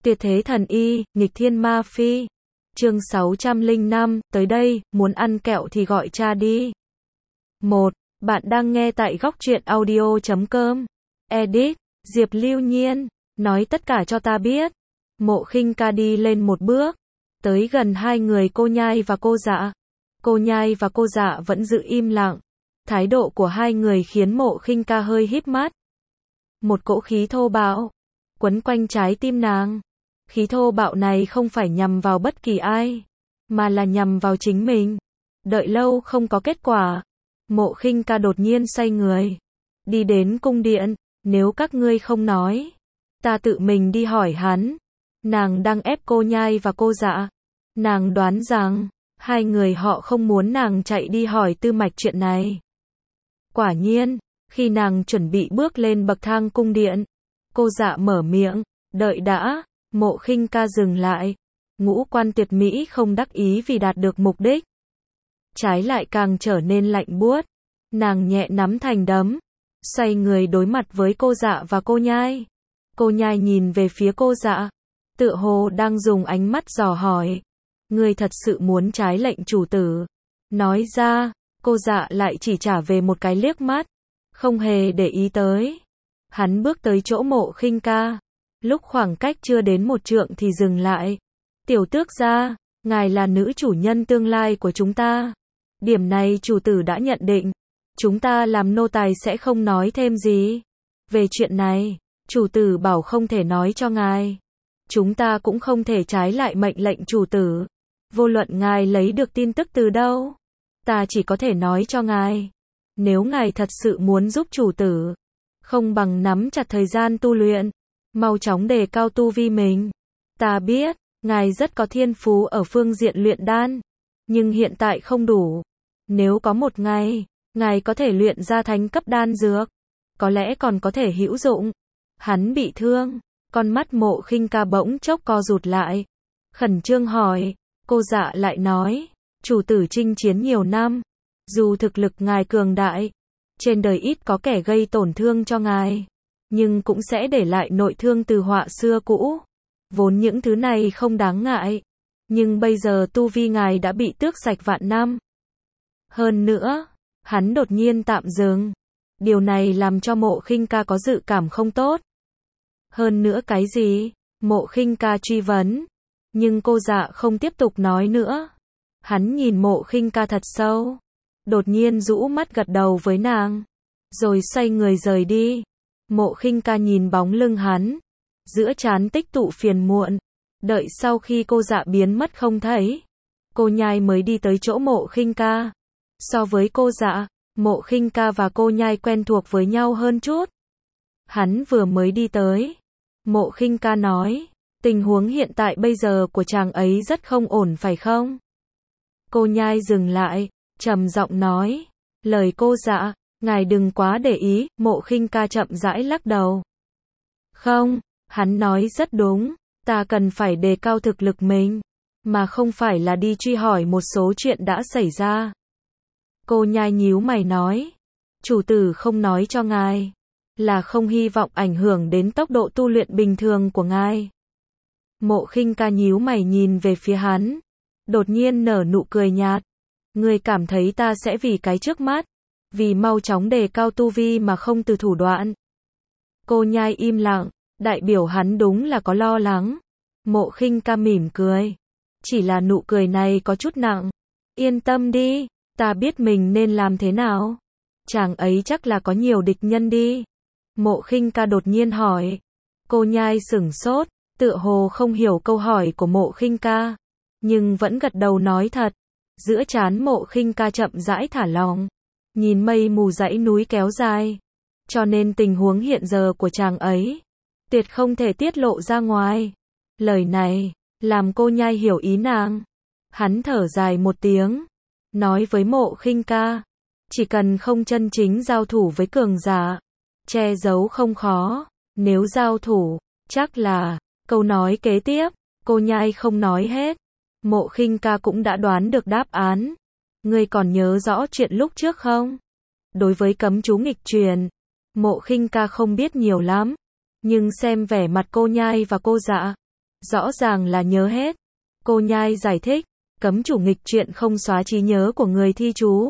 Tuyệt thế thần y, nghịch thiên ma phi. Chương 605, tới đây, muốn ăn kẹo thì gọi cha đi. 1. Bạn đang nghe tại góc truyện audio.com. Edit, Diệp Lưu Nhiên. Nói tất cả cho ta biết. Mộ Khinh Ca đi lên một bước. Tới gần hai người cô Nhai và cô Dạ. Cô Nhai và cô Dạ vẫn giữ im lặng. Thái độ của hai người khiến Mộ Khinh Ca hơi híp mắt. Một cỗ khí thô bạo quấn quanh trái tim nàng. Khí thô bạo này không phải nhằm vào bất kỳ ai, mà là nhằm vào chính mình. Đợi lâu không có kết quả, Mộ Khinh Ca đột nhiên xoay người, đi đến cung điện. Nếu các ngươi không nói, ta tự mình đi hỏi hắn. Nàng đang ép cô Nhai và cô Dạ. Nàng đoán rằng hai người họ không muốn nàng chạy đi hỏi tư mạch chuyện này. Quả nhiên, khi nàng chuẩn bị bước lên bậc thang cung điện, cô Dạ mở miệng, đợi đã. Mộ Khinh Ca dừng lại. Ngũ quan tuyệt mỹ không đắc ý vì đạt được mục đích, trái lại càng trở nên lạnh buốt. Nàng nhẹ nắm thành đấm, xoay người đối mặt với cô Dạ và cô Nhai. Cô Nhai nhìn về phía cô Dạ, tựa hồ đang dùng ánh mắt dò hỏi. Ngươi thật sự muốn trái lệnh chủ tử? Nói ra. Cô Dạ lại chỉ trả về một cái liếc mắt, không hề để ý tới. Hắn bước tới chỗ Mộ Khinh Ca. Lúc khoảng cách chưa đến một trượng thì dừng lại. Tiểu tước gia, ngài là nữ chủ nhân tương lai của chúng ta. Điểm này chủ tử đã nhận định. Chúng ta làm nô tài sẽ không nói thêm gì. Về chuyện này, chủ tử bảo không thể nói cho ngài. Chúng ta cũng không thể trái lại mệnh lệnh chủ tử. Vô luận ngài lấy được tin tức từ đâu, ta chỉ có thể nói cho ngài. Nếu ngài thật sự muốn giúp chủ tử, không bằng nắm chặt thời gian tu luyện, mau chóng đề cao tu vi mình. Ta biết, ngài rất có thiên phú ở phương diện luyện đan, nhưng hiện tại không đủ. Nếu có một ngày, ngài có thể luyện ra thánh cấp đan dược, có lẽ còn có thể hữu dụng. Hắn bị thương, con mắt Mộ Khinh Ca bỗng chốc co rụt lại. Khẩn trương hỏi, cô Dạ lại nói, chủ tử chinh chiến nhiều năm, dù thực lực ngài cường đại, trên đời ít có kẻ gây tổn thương cho ngài, nhưng cũng sẽ để lại nội thương từ họa xưa cũ. Vốn những thứ này không đáng ngại, nhưng bây giờ tu vi ngài đã bị tước sạch vạn năm. Hơn nữa, hắn đột nhiên tạm dừng. Điều này làm cho Mộ Khinh Ca có dự cảm không tốt. Hơn nữa cái gì? Mộ Khinh Ca truy vấn. Nhưng cô Dạ không tiếp tục nói nữa. Hắn nhìn Mộ Khinh Ca thật sâu, đột nhiên rũ mắt gật đầu với nàng, rồi xoay người rời đi. Mộ Khinh Ca nhìn bóng lưng hắn, giữa trán tích tụ phiền muộn. Đợi sau khi cô Dạ biến mất không thấy, cô Nhai mới đi tới chỗ Mộ Khinh Ca. So với cô Dạ, Mộ Khinh Ca và cô Nhai quen thuộc với nhau hơn chút. Hắn vừa mới đi tới, Mộ Khinh Ca nói, tình huống hiện tại bây giờ của chàng ấy rất không ổn phải không? Cô Nhai dừng lại, trầm giọng nói, lời cô Dạ, ngài đừng quá để ý. Mộ Khinh Ca chậm rãi lắc đầu. Không, hắn nói rất đúng, ta cần phải đề cao thực lực mình, mà không phải là đi truy hỏi một số chuyện đã xảy ra. Cô Nhai nhíu mày nói, chủ tử không nói cho ngài, là không hy vọng ảnh hưởng đến tốc độ tu luyện bình thường của ngài. Mộ Khinh Ca nhíu mày nhìn về phía hắn, đột nhiên nở nụ cười nhạt. Ngươi cảm thấy ta sẽ vì cái trước mắt, vì mau chóng đề cao tu vi mà không từ thủ đoạn? Cô Nhai im lặng, đại biểu hắn đúng là có lo lắng. Mộ Khinh Ca mỉm cười, chỉ là nụ cười này có chút nặng. Yên tâm đi, ta biết mình nên làm thế nào. Chàng ấy chắc là có nhiều địch nhân đi. Mộ Khinh Ca đột nhiên hỏi. Cô Nhai sửng sốt, tựa hồ không hiểu câu hỏi của Mộ Khinh Ca, nhưng vẫn gật đầu nói thật. Giữa trán Mộ Khinh Ca chậm rãi thả lỏng, nhìn mây mù dãy núi kéo dài. Cho nên tình huống hiện giờ của chàng ấy, tuyệt không thể tiết lộ ra ngoài. Lời này, làm cô Nhai hiểu ý nàng. Hắn thở dài một tiếng, nói với Mộ Khinh Ca, chỉ cần không chân chính giao thủ với cường giả, che giấu không khó. Nếu giao thủ, chắc là... Câu nói kế tiếp, cô Nhai không nói hết. Mộ Khinh Ca cũng đã đoán được đáp án. Ngươi còn nhớ rõ chuyện lúc trước không? Đối với cấm chú nghịch truyền, Mộ Khinh Ca không biết nhiều lắm, nhưng xem vẻ mặt cô Nhai và cô Dạ, Rõ ràng là nhớ hết. Cô nhai giải thích, cấm chủ nghịch chuyện không xóa trí nhớ của người thi chú.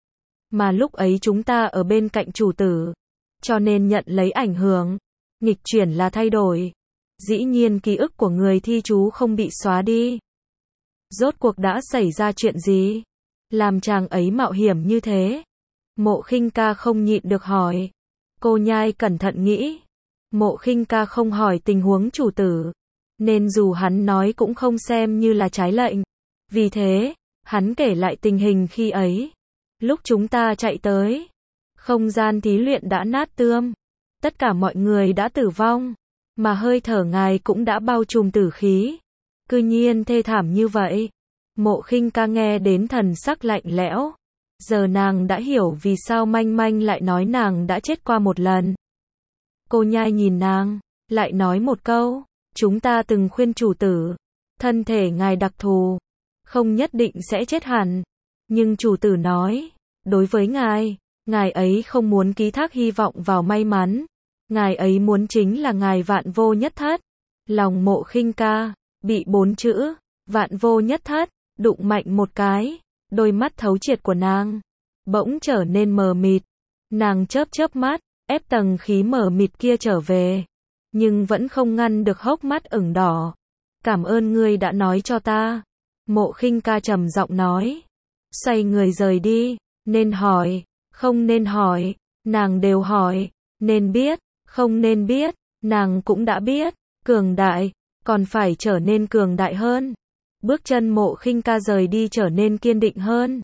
Mà lúc ấy chúng ta ở bên cạnh chủ tử, cho nên nhận lấy ảnh hưởng. Nghịch chuyển là thay đổi. Dĩ nhiên ký ức của người thi chú không bị xóa đi. Rốt cuộc đã xảy ra chuyện gì? Làm chàng ấy mạo hiểm như thế? Mộ Khinh Ca không nhịn được hỏi. Cô nhai cẩn thận nghĩ. Mộ Khinh Ca không hỏi tình huống chủ tử, nên dù hắn nói cũng không xem như là trái lệnh. Vì thế, hắn kể lại tình hình khi ấy. Lúc chúng ta chạy tới, không gian thí luyện đã nát tươm. Tất cả mọi người đã tử vong, mà hơi thở ngài cũng đã bao trùm tử khí. Cư nhiên thê thảm như vậy. Mộ Khinh Ca nghe đến thần sắc lạnh lẽo. Giờ nàng đã hiểu vì sao Manh Manh lại nói nàng đã chết qua một lần. Cô nhai nhìn nàng, lại nói một câu. Chúng ta từng khuyên chủ tử, thân thể ngài đặc thù, không nhất định sẽ chết hẳn. Nhưng chủ tử nói, đối với ngài ấy không muốn ký thác hy vọng vào may mắn. Ngài ấy muốn chính là ngài vạn vô nhất thất. Lòng Mộ Khinh Ca bị 4 chữ vạn vô nhất thất đụng mạnh một cái. Đôi mắt thấu triệt của nàng bỗng trở nên mờ mịt. Nàng chớp chớp mắt, ép tầng khí mờ mịt kia trở về, nhưng vẫn không ngăn được hốc mắt ửng đỏ. Cảm ơn ngươi đã nói cho ta. Mộ Khinh Ca trầm giọng nói. Xoay người rời đi. Nên hỏi, không nên hỏi, nàng đều hỏi. Nên biết, không nên biết, nàng cũng đã biết. Cường đại, còn phải trở nên cường đại hơn. Bước chân Mộ Khinh Ca rời đi trở nên kiên định hơn.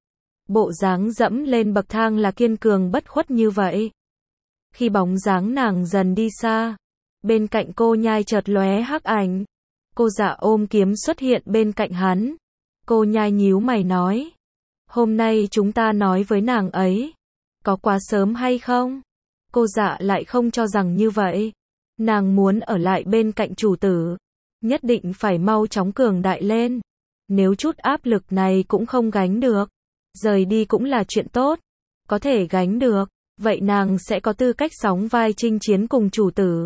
Bộ dáng dẫm lên bậc thang là kiên cường bất khuất như vậy. Khi bóng dáng nàng dần đi xa, bên cạnh cô nhai chợt lóe hắc ảnh. Cô Dạ ôm kiếm xuất hiện bên cạnh hắn. Cô nhai nhíu mày nói. Hôm nay chúng ta nói với nàng ấy, có quá sớm hay không? Cô Dạ lại không cho rằng như vậy. Nàng muốn ở lại bên cạnh chủ tử, nhất định phải mau chóng cường đại lên. Nếu chút áp lực này cũng không gánh được, rời đi cũng là chuyện tốt. Có thể gánh được, vậy nàng sẽ có tư cách sóng vai chinh chiến cùng chủ tử.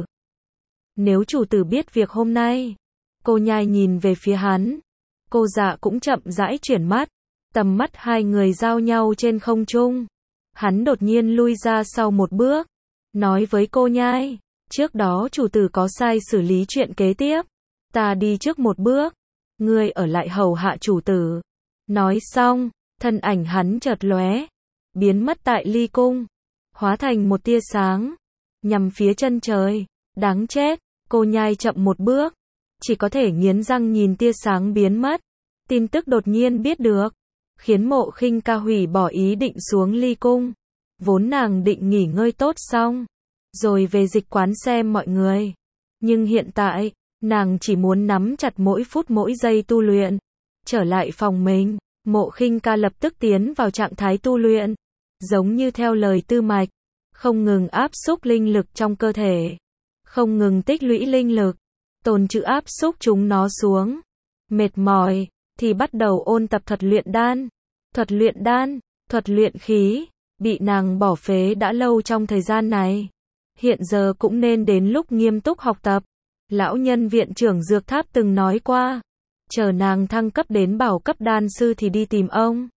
Nếu chủ tử biết việc hôm nay, cô nhai nhìn về phía hắn. Cô Dạ cũng chậm rãi chuyển mắt, tầm mắt hai người giao nhau trên không trung. Hắn đột nhiên lui ra sau một bước, nói với cô nhai, trước đó chủ tử có sai xử lý chuyện kế tiếp. Ta đi trước một bước, ngươi ở lại hầu hạ chủ tử. Nói xong, thân ảnh hắn chợt lóe, biến mất tại ly cung, hóa thành một tia sáng, nhằm phía chân trời. Đáng chết, cô nhai chậm một bước, chỉ có thể nghiến răng nhìn tia sáng biến mất. Tin tức đột nhiên biết được, khiến Mộ Khinh Ca hủy bỏ ý định xuống ly cung. Vốn nàng định nghỉ ngơi tốt xong, rồi về dịch quán xem mọi người. Nhưng hiện tại, nàng chỉ muốn nắm chặt mỗi phút mỗi giây tu luyện. Trở lại phòng mình, Mộ Khinh Ca lập tức tiến vào trạng thái tu luyện. Giống như theo lời Tư Mạch, không ngừng áp xúc linh lực trong cơ thể, không ngừng tích lũy linh lực, tồn trữ áp xúc chúng nó xuống. Mệt mỏi, thì bắt đầu ôn tập thuật luyện đan. Thuật luyện đan, thuật luyện khí, bị nàng bỏ phế đã lâu trong thời gian này. Hiện giờ cũng nên đến lúc nghiêm túc học tập. Lão nhân viện trưởng Dược Tháp từng nói qua, chờ nàng thăng cấp đến bảo cấp đan sư thì đi tìm ông.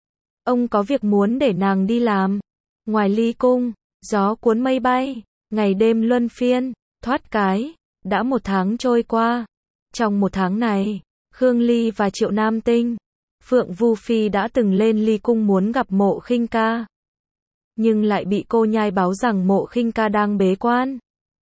Ông có việc muốn để nàng đi làm. Ngoài ly cung, gió cuốn mây bay, ngày đêm luân phiên, thoát cái. Đã 1 tháng trôi qua. Trong 1 tháng này, Khương Ly và Triệu Nam Tinh, Phượng Vu Phi đã từng lên ly cung muốn gặp Mộ Khinh Ca. Nhưng lại bị cô nhai báo rằng Mộ Khinh Ca đang bế quan.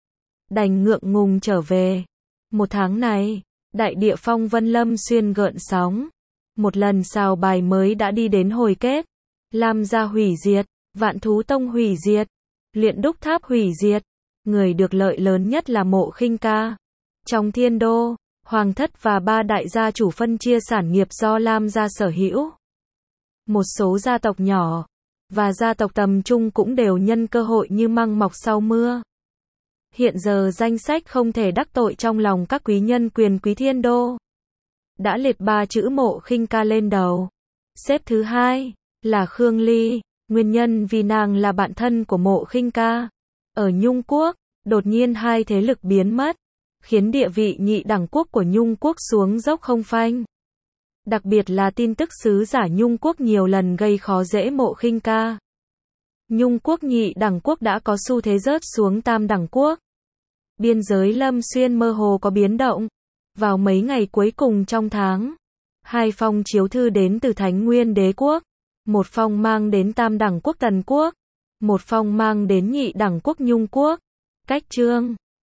Đành ngượng ngùng trở về. 1 tháng này, đại địa phong vân lâm xuyên gợn sóng. Một lần sào bài mới đã đi đến hồi kết. Lam gia hủy diệt, Vạn Thú Tông hủy diệt, Luyện Đúc Tháp hủy diệt. Người được lợi lớn nhất là Mộ Khinh Ca. Trong thiên đô, Hoàng thất và 3 đại gia chủ phân chia sản nghiệp do Lam gia sở hữu. Một số gia tộc nhỏ và gia tộc tầm trung cũng đều nhân cơ hội như măng mọc sau mưa. Hiện giờ danh sách không thể đắc tội trong lòng các quý nhân quyền quý thiên đô. Đã liệt 3 chữ Mộ Khinh Ca lên đầu. Xếp thứ 2 là Khương Ly, nguyên nhân vì nàng là bạn thân của Mộ Khinh Ca. Ở Nhung Quốc, đột nhiên 2 thế lực biến mất. khiến địa vị nhị đẳng quốc của Nhung quốc xuống dốc không phanh. Đặc biệt là tin tức sứ giả Nhung quốc nhiều lần gây khó dễ Mộ Khinh Ca. Nhung quốc nhị đẳng quốc đã có xu thế rớt xuống tam đẳng quốc. Biên giới Lâm Xuyên mơ hồ có biến động. Vào mấy ngày cuối cùng trong tháng, 2 phong chiếu thư đến từ Thánh Nguyên Đế quốc, một phong mang đến tam đẳng quốc Tần quốc, một phong mang đến nhị đẳng quốc Nhung quốc. Cách chương